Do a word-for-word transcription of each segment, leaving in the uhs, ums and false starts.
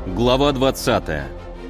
Глава двадцатая.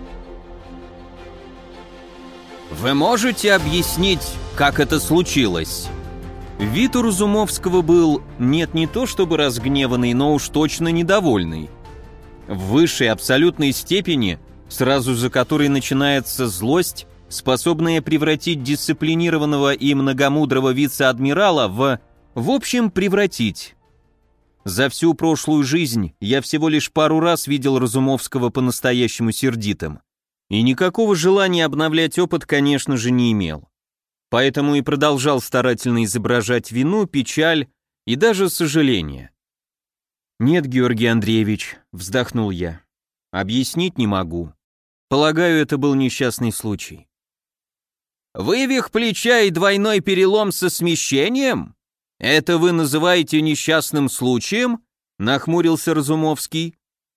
«Вы можете объяснить, как это случилось?» Вид у Разумовского был, нет, не то чтобы разгневанный, но уж точно недовольный. В высшей абсолютной степени, сразу за которой начинается злость, способная превратить дисциплинированного и многомудрого вице-адмирала в... в общем, превратить. За всю прошлую жизнь я всего лишь пару раз видел Разумовского по-настоящему сердитым. И никакого желания обновлять опыт, конечно же, не имел. Поэтому и продолжал старательно изображать вину, печаль и даже сожаление. «Нет, Георгий Андреевич», — вздохнул я, — «объяснить не могу. Полагаю, это был несчастный случай». «Вывих плеча и двойной перелом со смещением? Это вы называете несчастным случаем?» — нахмурился Разумовский.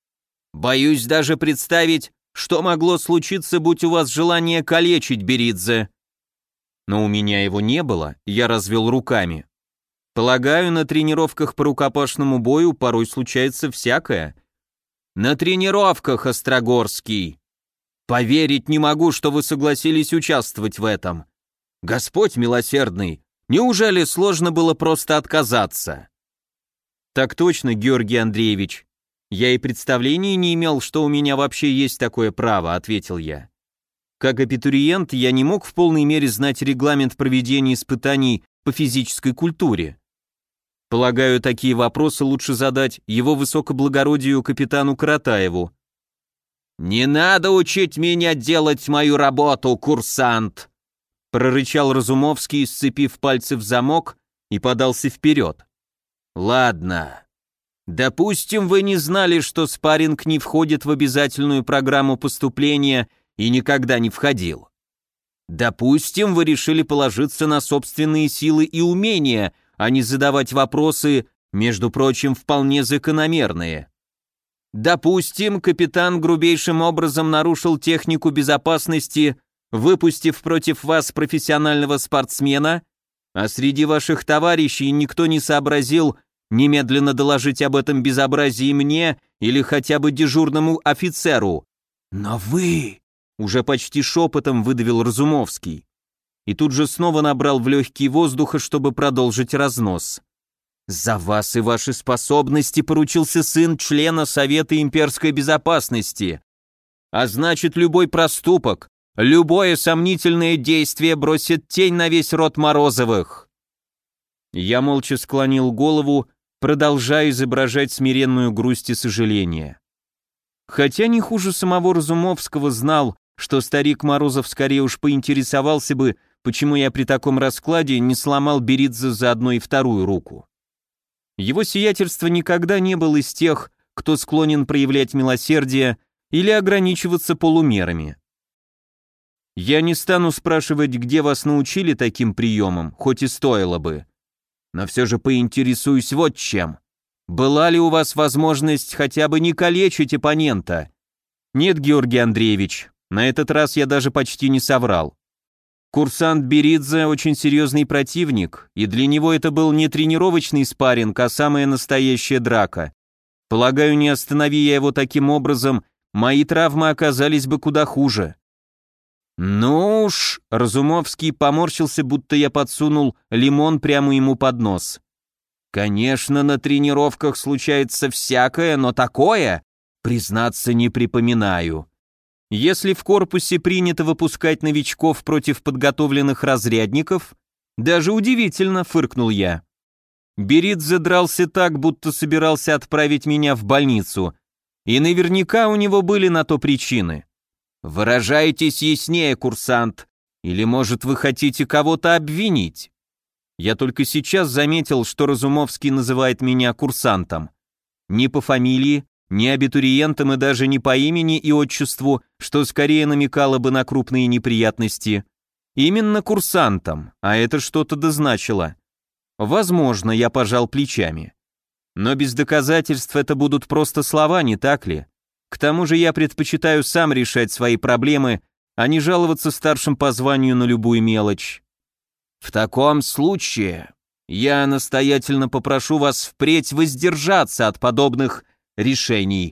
«Боюсь даже представить, что могло случиться, будь у вас желание калечить Беридзе». Но у меня его не было, я развел руками. Полагаю, на тренировках по рукопашному бою порой случается всякое. На тренировках, Острогорский. Поверить не могу, что вы согласились участвовать в этом. Господь милосердный, неужели сложно было просто отказаться? Так точно, Георгий Андреевич. Я и представления не имел, что у меня вообще есть такое право, ответил я. Как абитуриент я не мог в полной мере знать регламент проведения испытаний по физической культуре. Полагаю, такие вопросы лучше задать его высокоблагородию капитану Каратаеву. «Не надо учить меня делать мою работу, курсант!» прорычал Разумовский, сцепив пальцы в замок и подался вперед. «Ладно. Допустим, вы не знали, что спарринг не входит в обязательную программу поступления и никогда не входил. Допустим, вы решили положиться на собственные силы и умения, а не задавать вопросы, между прочим, вполне закономерные. Допустим, капитан грубейшим образом нарушил технику безопасности, выпустив против вас профессионального спортсмена, а среди ваших товарищей никто не сообразил немедленно доложить об этом безобразии мне или хотя бы дежурному офицеру. Но вы... Уже почти шепотом выдавил Разумовский. И тут же снова набрал в легкие воздуха, чтобы продолжить разнос. «За вас и ваши способности поручился сын члена Совета имперской безопасности. А значит, любой проступок, любое сомнительное действие бросит тень на весь род Морозовых». Я молча склонил голову, продолжая изображать смиренную грусть и сожаление. Хотя не хуже самого Разумовского знал, что старик Морозов скорее уж поинтересовался бы, почему я при таком раскладе не сломал Беридзе заодно и вторую руку. Его сиятельство никогда не был из тех, кто склонен проявлять милосердие или ограничиваться полумерами. Я не стану спрашивать, где вас научили таким приемам, хоть и стоило бы. Но все же поинтересуюсь вот чем. Была ли у вас возможность хотя бы не калечить оппонента? Нет, Георгий Андреевич. На этот раз я даже почти не соврал. Курсант Беридзе очень серьезный противник, и для него это был не тренировочный спарринг, а самая настоящая драка. Полагаю, не останови я его таким образом, мои травмы оказались бы куда хуже. Ну уж, Разумовский поморщился, будто я подсунул лимон прямо ему под нос. Конечно, на тренировках случается всякое, но такое, признаться, не припоминаю. Если в корпусе принято выпускать новичков против подготовленных разрядников, даже удивительно, фыркнул я. Беридзе дрался так, будто собирался отправить меня в больницу, и наверняка у него были на то причины. Выражайтесь яснее, курсант, или, может, вы хотите кого-то обвинить? Я только сейчас заметил, что Разумовский называет меня курсантом. Не по фамилии, не абитуриентом и даже не по имени и отчеству, что скорее намекало бы на крупные неприятности. Именно курсантом, а это что-то дозначило. Возможно, я пожал плечами. Но без доказательств это будут просто слова, не так ли? К тому же я предпочитаю сам решать свои проблемы, а не жаловаться старшим по званию на любую мелочь. В таком случае я настоятельно попрошу вас впредь воздержаться от подобных решений.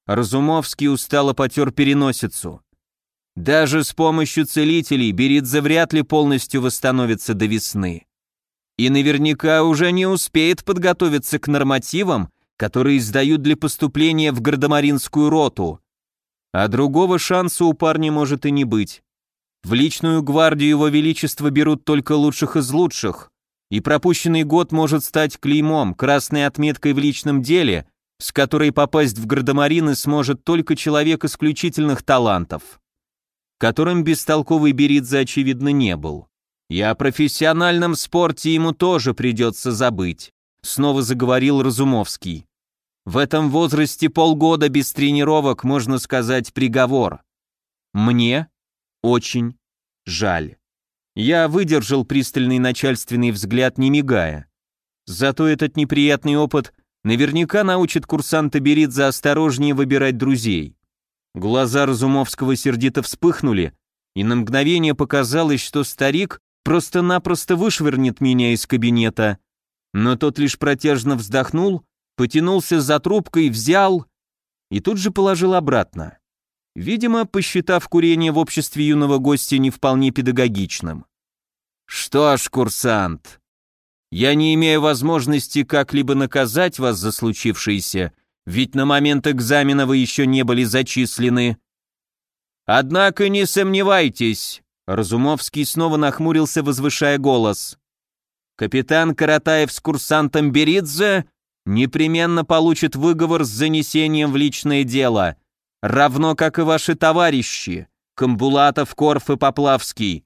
Разумовский устало потер переносицу. Даже с помощью целителей Беридзе вряд ли полностью восстановится до весны. И наверняка уже не успеет подготовиться к нормативам, которые издают для поступления в гардемаринскую роту. А другого шанса у парня может и не быть. В личную гвардию его величества берут только лучших из лучших, и пропущенный год может стать клеймом, красной отметкой в личном деле, с которой попасть в гардемарины сможет только человек исключительных талантов, которым бестолковый Беридзе, очевидно, не был. И о профессиональном спорте ему тоже придется забыть, снова заговорил Разумовский. В этом возрасте полгода без тренировок, можно сказать, приговор. Мне очень жаль. Я выдержал пристальный начальственный взгляд, не мигая. Зато этот неприятный опыт наверняка научит курсанта Беридзе осторожнее выбирать друзей. Глаза Разумовского сердито вспыхнули, и на мгновение показалось, что старик просто-напросто вышвырнет меня из кабинета. Но тот лишь протяжно вздохнул, потянулся за трубкой, взял и тут же положил обратно. Видимо, посчитав курение в обществе юного гостя не вполне педагогичным. «Что ж, курсант, я не имею возможности как-либо наказать вас за случившееся, ведь на момент экзамена вы еще не были зачислены. Однако не сомневайтесь», — Разумовский снова нахмурился, возвышая голос. «Капитан Каратаев с курсантом Беридзе непременно получит выговор с занесением в личное дело, равно как и ваши товарищи, Камбулатов, Корф и Поплавский.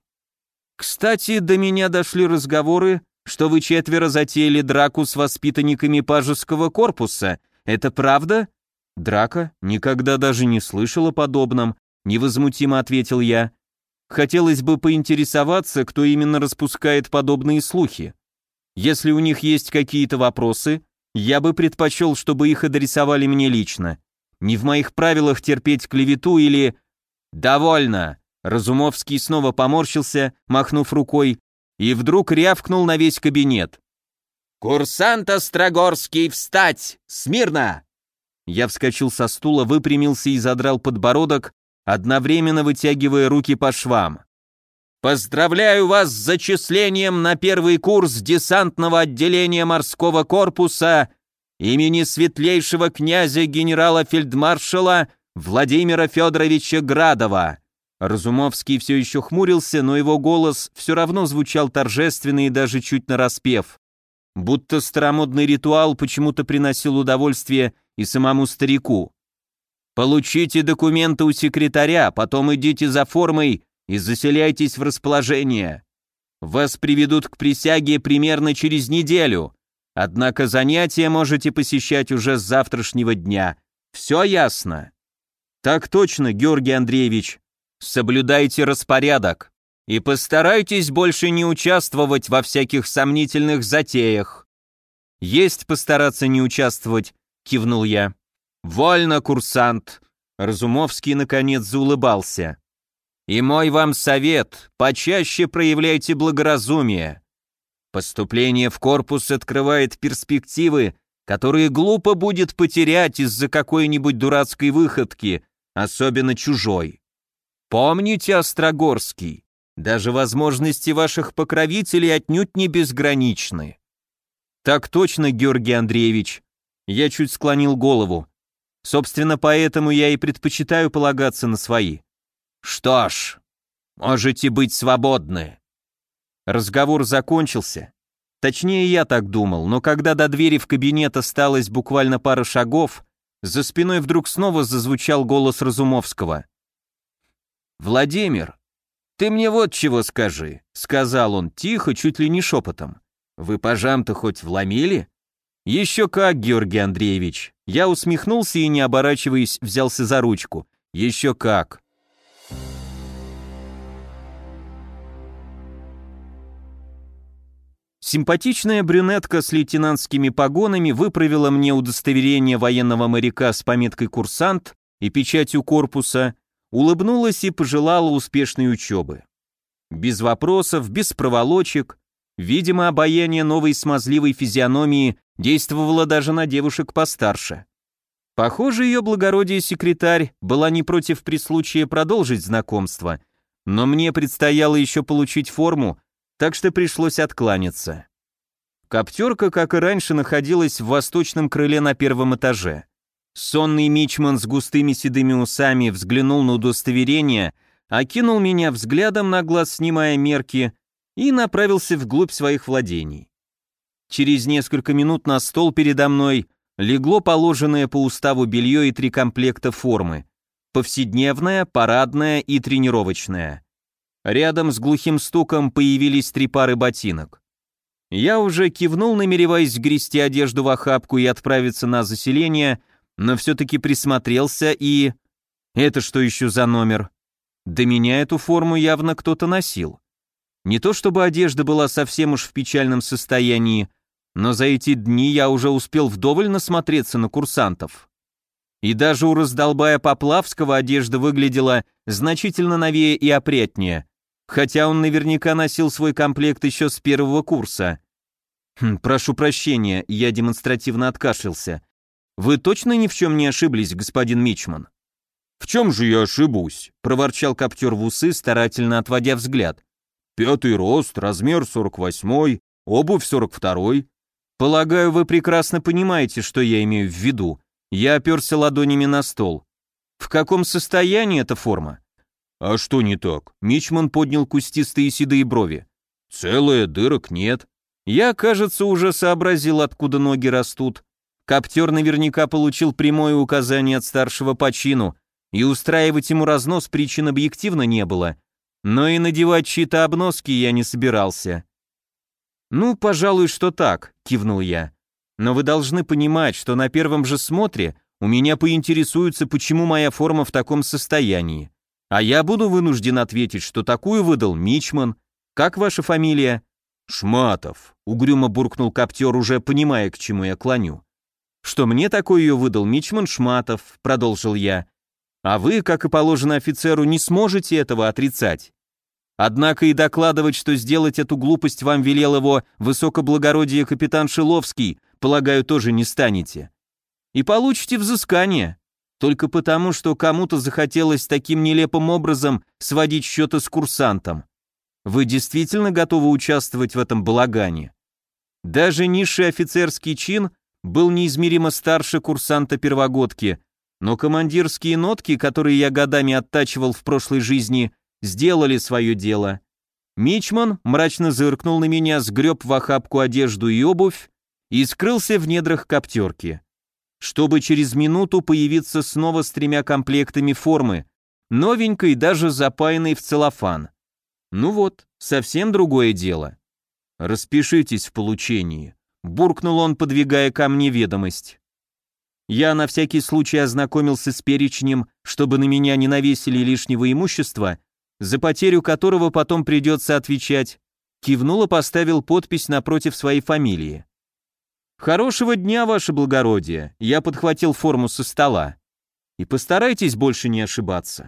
Кстати, до меня дошли разговоры, что вы четверо затеяли драку с воспитанниками пажеского корпуса. Это правда?» «Драка? Никогда даже не слышал о подобном», — невозмутимо ответил я. «Хотелось бы поинтересоваться, кто именно распускает подобные слухи. Если у них есть какие-то вопросы, я бы предпочел, чтобы их адресовали мне лично. Не в моих правилах терпеть клевету или...» «Довольно!» Разумовский снова поморщился, махнув рукой, и вдруг рявкнул на весь кабинет. «Курсант Острогорский, встать! Смирно!» Я вскочил со стула, выпрямился и задрал подбородок, одновременно вытягивая руки по швам. «Поздравляю вас с зачислением на первый курс десантного отделения морского корпуса имени светлейшего князя генерала-фельдмаршала Владимира Федоровича Градова». Разумовский все еще хмурился, но его голос все равно звучал торжественно и даже чуть нараспев. Будто старомодный ритуал почему-то приносил удовольствие и самому старику. «Получите документы у секретаря, потом идите за формой и заселяйтесь в расположение. Вас приведут к присяге примерно через неделю, однако занятия можете посещать уже с завтрашнего дня. Все ясно?» «Так точно, Георгий Андреевич. Соблюдайте распорядок и постарайтесь больше не участвовать во всяких сомнительных затеях». «Есть постараться не участвовать», — кивнул я. «Вольно, курсант», — Разумовский наконец заулыбался. «И мой вам совет, почаще проявляйте благоразумие. Поступление в корпус открывает перспективы, которые глупо будет потерять из-за какой-нибудь дурацкой выходки, особенно чужой. Помните, Острогорский, даже возможности ваших покровителей отнюдь не безграничны». «Так точно, Георгий Андреевич». Я чуть склонил голову. Собственно, поэтому я и предпочитаю полагаться на свои. «Что ж, можете быть свободны». Разговор закончился. Точнее, я так думал, но когда до двери в кабинет осталось буквально пара шагов, за спиной вдруг снова зазвучал голос Разумовского. «Владимир, ты мне вот чего скажи», — сказал он тихо, чуть ли не шепотом. «Вы пажам-то хоть вломили?» «Еще как, Георгий Андреевич». Я усмехнулся и, не оборачиваясь, взялся за ручку. «Еще как». Симпатичная брюнетка с лейтенантскими погонами выправила мне удостоверение военного моряка с пометкой «Курсант» и печатью корпуса, улыбнулась и пожелала успешной учебы. Без вопросов, без проволочек. Видимо, обаяние новой смазливой физиономии действовало даже на девушек постарше. Похоже, ее благородие секретарь была не против при случае продолжить знакомство, но мне предстояло еще получить форму, так что пришлось откланяться. Коптерка, как и раньше, находилась в восточном крыле на первом этаже. Сонный мичман с густыми седыми усами взглянул на удостоверение, окинул меня взглядом на глаз, снимая мерки, и направился вглубь своих владений. Через несколько минут на стол передо мной легло положенное по уставу белье и три комплекта формы: повседневная, парадная и тренировочная. Рядом с глухим стуком появились три пары ботинок. Я уже кивнул, намереваясь грести одежду в охапку и отправиться на заселение, но все-таки присмотрелся и... Это что еще за номер? До меня эту форму явно кто-то носил. Не то чтобы одежда была совсем уж в печальном состоянии, но за эти дни я уже успел вдоволь насмотреться на курсантов. И даже у раздолбая Поплавского одежда выглядела значительно новее и опрятнее, хотя он наверняка носил свой комплект еще с первого курса. Хм, прошу прощения, я демонстративно откашлялся. Вы точно ни в чем не ошиблись, господин мичман? В чем же я ошибусь? Проворчал коптер в усы, старательно отводя взгляд. Пятый рост, размер сорок восьмой, обувь сорок второй. Полагаю, вы прекрасно понимаете, что я имею в виду. Я оперся ладонями на стол. В каком состоянии эта форма? А что не так? Мичман поднял кустистые седые брови. Целая, дырок нет. Я, кажется, уже сообразил, откуда ноги растут. Коптер наверняка получил прямое указание от старшего по чину, и устраивать ему разнос причин объективно не было. Но и надевать чьи-то обноски я не собирался. «Ну, пожалуй, что так», — кивнул я. «Но вы должны понимать, что на первом же смотре у меня поинтересуются, почему моя форма в таком состоянии. А я буду вынужден ответить, что такую выдал мичман. Как ваша фамилия?» «Шматов», — угрюмо буркнул коптер, уже понимая, к чему я клоню. «Что мне такой ее выдал мичман Шматов», — продолжил я. «А вы, как и положено офицеру, не сможете этого отрицать. Однако и докладывать, что сделать эту глупость вам велел его высокоблагородие капитан Шиловский, полагаю, тоже не станете. И получите взыскание, только потому, что кому-то захотелось таким нелепым образом сводить счеты с курсантом. Вы действительно готовы участвовать в этом балагане?» Даже низший офицерский чин был неизмеримо старше курсанта-первогодки, но командирские нотки, которые я годами оттачивал в прошлой жизни, сделали свое дело. Мичман мрачно зыркнул на меня, сгреб в охапку одежду и обувь и скрылся в недрах коптерки, чтобы через минуту появиться снова с тремя комплектами формы, новенькой, даже запаянной в целлофан. Ну вот, совсем другое дело. «Распишитесь в получении», — буркнул он, подвигая ко мне ведомость. Я на всякий случай ознакомился с перечнем, чтобы на меня не навесили лишнего имущества, за потерю которого потом придется отвечать, кивнул и поставил подпись напротив своей фамилии. «Хорошего дня, ваше благородие», — я подхватил форму со стола. «И постарайтесь больше не ошибаться».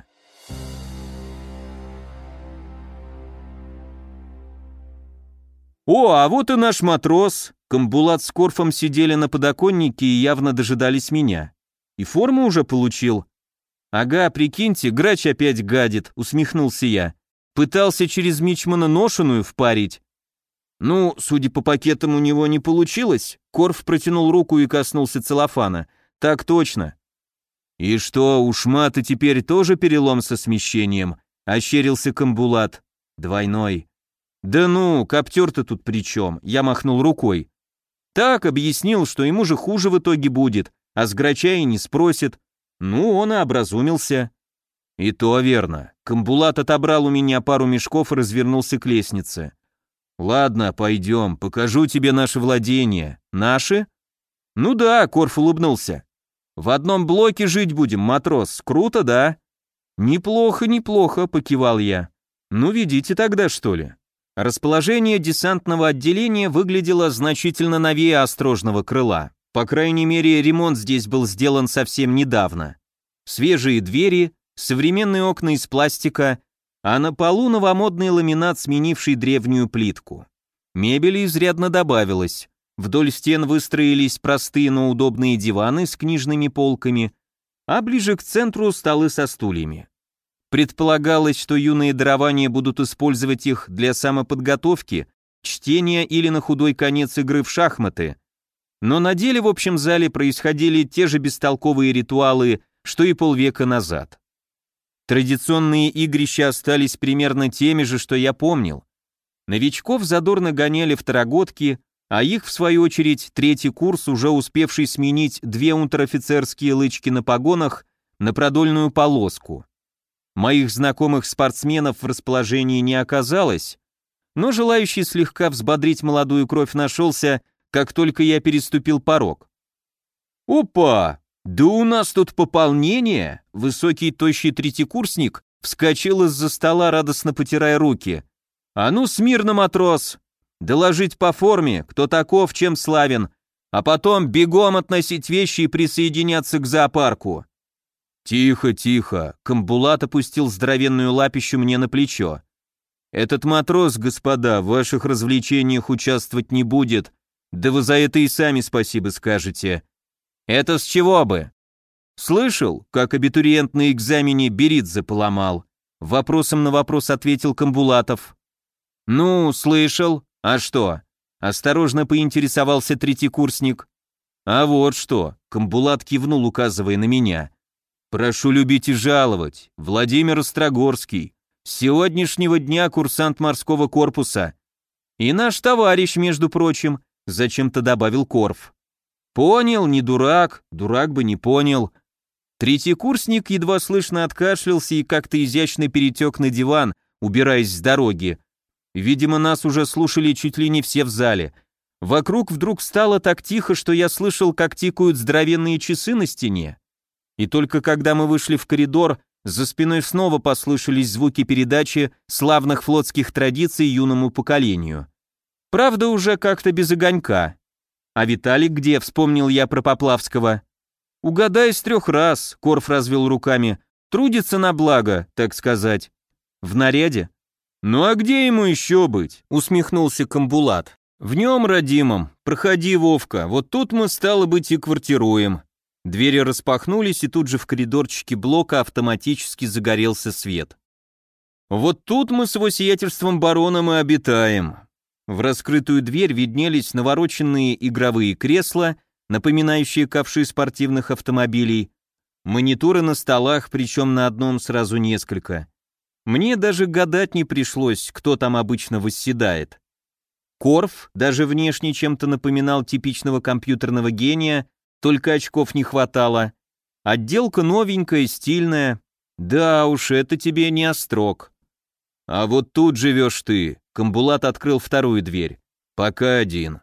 «О, а вот и наш матрос!» Камбулат с Корфом сидели на подоконнике и явно дожидались меня. «И форму уже получил?» «Ага, прикиньте, грач опять гадит», — усмехнулся я. «Пытался через мичмана ношеную впарить». «Ну, судя по пакетам, у него не получилось». Корф протянул руку и коснулся целлофана. «Так точно». «И что, у Шмата теперь тоже перелом со смещением?» — ощерился Камбулат. «Двойной». «Да ну, коптер-то тут при чем?» — я махнул рукой. Так, объяснил, что ему же хуже в итоге будет, а с грача и не спросит. Ну, он и образумился. И то верно. Камбулат отобрал у меня пару мешков и развернулся к лестнице. «Ладно, пойдем, покажу тебе наши владения». «Наши?» «Ну да», — Корф улыбнулся. «В одном блоке жить будем, матрос, круто, да?» «Неплохо, неплохо», — покивал я. «Ну, ведите тогда, что ли». Расположение десантного отделения выглядело значительно новее острожного крыла. По крайней мере, ремонт здесь был сделан совсем недавно. Свежие двери, современные окна из пластика, а на полу новомодный ламинат, сменивший древнюю плитку. Мебели изрядно добавилось. Вдоль стен выстроились простые, но удобные диваны с книжными полками, а ближе к центру столы со стульями. Предполагалось, что юные дарования будут использовать их для самоподготовки, чтения или на худой конец игры в шахматы. Но на деле в общем зале происходили те же бестолковые ритуалы, что и полвека назад. Традиционные игрища остались примерно теми же, что я помнил. Новичков задорно гоняли второгодки, а их, в свою очередь, третий курс, уже успевший сменить две унтер-офицерские лычки на погонах на продольную полоску. Моих знакомых спортсменов в расположении не оказалось, но желающий слегка взбодрить молодую кровь нашелся, как только я переступил порог. «Опа! Да у нас тут пополнение!» Высокий тощий третьекурсник вскочил из-за стола, радостно потирая руки. «А ну, смирно, матрос! Доложить по форме, кто таков, чем славен, а потом бегом относить вещи и присоединяться к зоопарку». «Тихо, тихо!» Камбулат опустил здоровенную лапищу мне на плечо. «Этот матрос, господа, в ваших развлечениях участвовать не будет, да вы за это и сами спасибо скажете». «Это с чего бы?» «Слышал, как абитуриент на экзамене Беридзе поломал?» Вопросом на вопрос ответил Камбулатов. «Ну, слышал. А что?» Осторожно поинтересовался третьекурсник. «А вот что», Камбулат кивнул, указывая на меня. «Прошу любить и жаловать. Владимир Острогорский. С сегодняшнего дня курсант морского корпуса. И наш товарищ, между прочим», зачем-то добавил Корф. «Понял, не дурак, дурак бы не понял». Третьекурсник едва слышно откашлялся и как-то изящно перетек на диван, убираясь с дороги. Видимо, нас уже слушали чуть ли не все в зале. Вокруг вдруг стало так тихо, что я слышал, как тикают здоровенные часы на стене. И только когда мы вышли в коридор, за спиной снова послышались звуки передачи славных флотских традиций юному поколению. Правда, уже как-то без огонька. «А Виталик где?» — вспомнил я про Поплавского. «Угадай с трех раз», — Корф развел руками. «Трудится на благо, так сказать». «В наряде?» «Ну а где ему еще быть?» — усмехнулся Камбулат. «В нем, родимом. Проходи, Вовка, вот тут мы, стало быть, и квартируем». Двери распахнулись, и тут же в коридорчике блока автоматически загорелся свет. «Вот тут мы с его сиятельством бароном и обитаем». В раскрытую дверь виднелись навороченные игровые кресла, напоминающие ковши спортивных автомобилей, мониторы на столах, причем на одном сразу несколько. Мне даже гадать не пришлось, кто там обычно восседает. Корф даже внешне чем-то напоминал типичного компьютерного гения, только очков не хватало. Отделка новенькая, стильная. Да уж, это тебе не острог. «А вот тут живешь ты», — Камбулат открыл вторую дверь. «Пока один».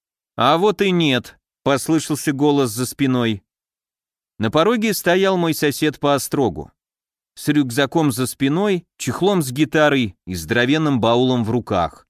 «А вот и нет», — послышался голос за спиной. На пороге стоял мой сосед по острогу. С рюкзаком за спиной, чехлом с гитарой и здоровенным баулом в руках.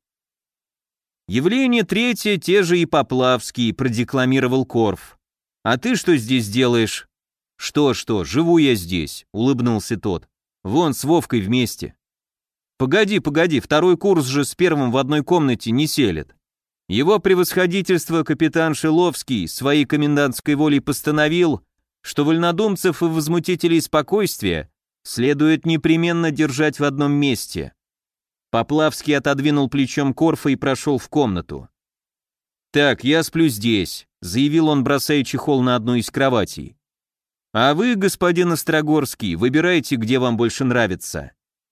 «Явление третье, те же и Поплавский», — продекламировал Корф. «А ты что здесь делаешь?» «Что-что, живу я здесь», — улыбнулся тот. «Вон с Вовкой вместе». «Погоди, погоди, второй курс же с первым в одной комнате не селит. Его превосходительство капитан Шиловский своей комендантской волей постановил, что вольнодумцев и возмутителей спокойствия следует непременно держать в одном месте». Поплавский отодвинул плечом Корфа и прошел в комнату. «Так, я сплю здесь», — заявил он, бросая чехол на одну из кроватей. «А вы, господин Острогорский, выбирайте, где вам больше нравится».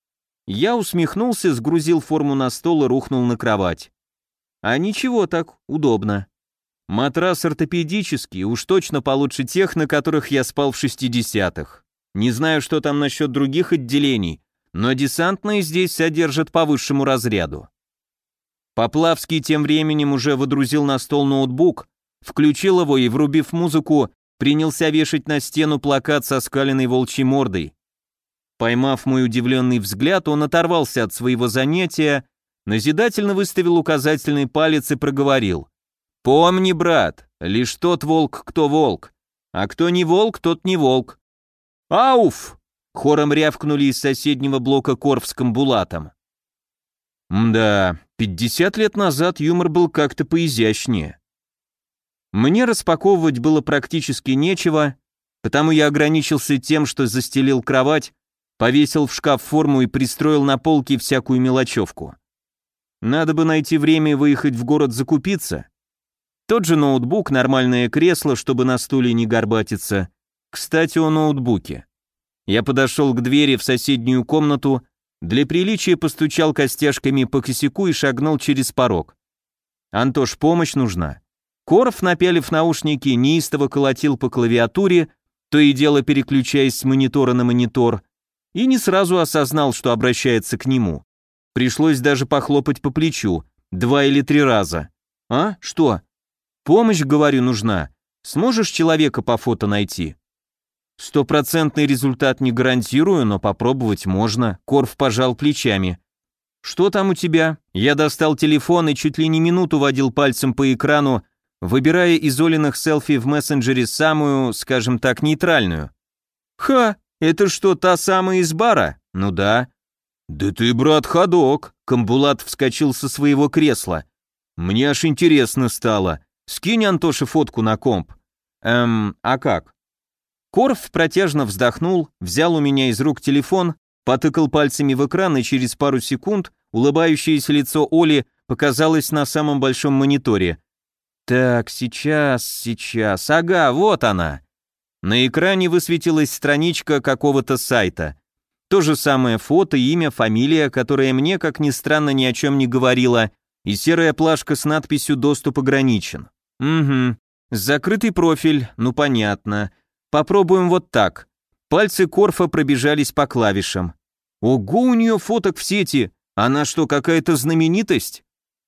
Я усмехнулся, сгрузил форму на стол и рухнул на кровать. А ничего так, удобно. Матрас ортопедический, уж точно получше тех, на которых я спал в шестидесятых. Не знаю, что там насчет других отделений, но десантные здесь содержат по высшему разряду. Поплавский тем временем уже водрузил на стол ноутбук, включил его и, врубив музыку, принялся вешать на стену плакат со скаленной волчьей мордой. Поймав мой удивленный взгляд, он оторвался от своего занятия, назидательно выставил указательный палец и проговорил. «Помни, брат, лишь тот волк, кто волк, а кто не волк, тот не волк». «Ауф!» — хором рявкнули из соседнего блока Корф с Камбулатом. Мда, пятьдесят лет назад юмор был как-то поизящнее. Мне распаковывать было практически нечего, потому я ограничился тем, что застелил кровать, повесил в шкаф форму и пристроил на полке всякую мелочевку. Надо бы найти время и выехать в город закупиться. Тот же ноутбук, нормальное кресло, чтобы на стуле не горбатиться. Кстати, о ноутбуке. Я подошел к двери в соседнюю комнату, для приличия постучал костяшками по косяку и шагнул через порог. «Антош, помощь нужна». Корф, напялив наушники, неистово колотил по клавиатуре, то и дело переключаясь с монитора на монитор, и не сразу осознал, что обращается к нему. Пришлось даже похлопать по плечу, два или три раза. «А? Что?» «Помощь, говорю, нужна. Сможешь человека по фото найти?» «Стопроцентный результат не гарантирую, но попробовать можно», — Корф пожал плечами. «Что там у тебя?» Я достал телефон и чуть ли не минуту водил пальцем по экрану, выбирая из Олиных селфи в мессенджере самую, скажем так, нейтральную. «Ха, это что, та самая из бара?» «Ну да». «Да ты, брат, ходок», — Камбулат вскочил со своего кресла. «Мне аж интересно стало. Скинь Антоше фотку на комп». «Эм, а как?» Корф протяжно вздохнул, взял у меня из рук телефон, потыкал пальцами в экран, и через пару секунд улыбающееся лицо Оли показалось на самом большом мониторе. «Так, сейчас, сейчас, ага, вот она». На экране высветилась страничка какого-то сайта. То же самое фото, имя, фамилия, которая мне, как ни странно, ни о чем не говорила, и серая плашка с надписью «Доступ ограничен». Угу. Закрытый профиль, ну понятно. Попробуем вот так. Пальцы Корфа пробежались по клавишам. Ого, у нее фоток в сети. Она что, какая-то знаменитость?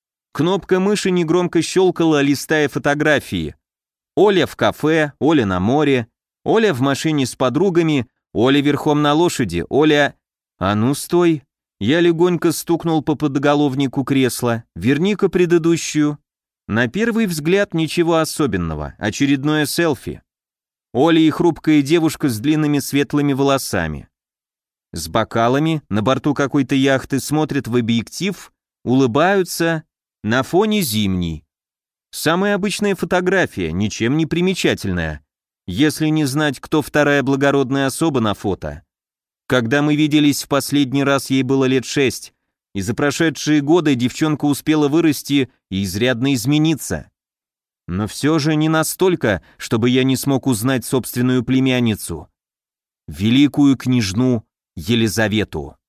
Кнопка мыши негромко щелкала, листая фотографии. Оля в кафе, Оля на море, Оля в машине с подругами, Оля верхом на лошади, Оля... А ну стой. Я легонько стукнул по подголовнику кресла. Верни-ка предыдущую. На первый взгляд ничего особенного. Очередное селфи. Оля и хрупкая девушка с длинными светлыми волосами. С бокалами, на борту какой-то яхты, смотрят в объектив, улыбаются, на фоне зимний. Самая обычная фотография, ничем не примечательная, если не знать, кто вторая благородная особа на фото. Когда мы виделись в последний раз, ей было лет шесть, и за прошедшие годы девчонка успела вырасти и изрядно измениться. Но все же не настолько, чтобы я не смог узнать собственную племянницу, великую княжну Елизавету.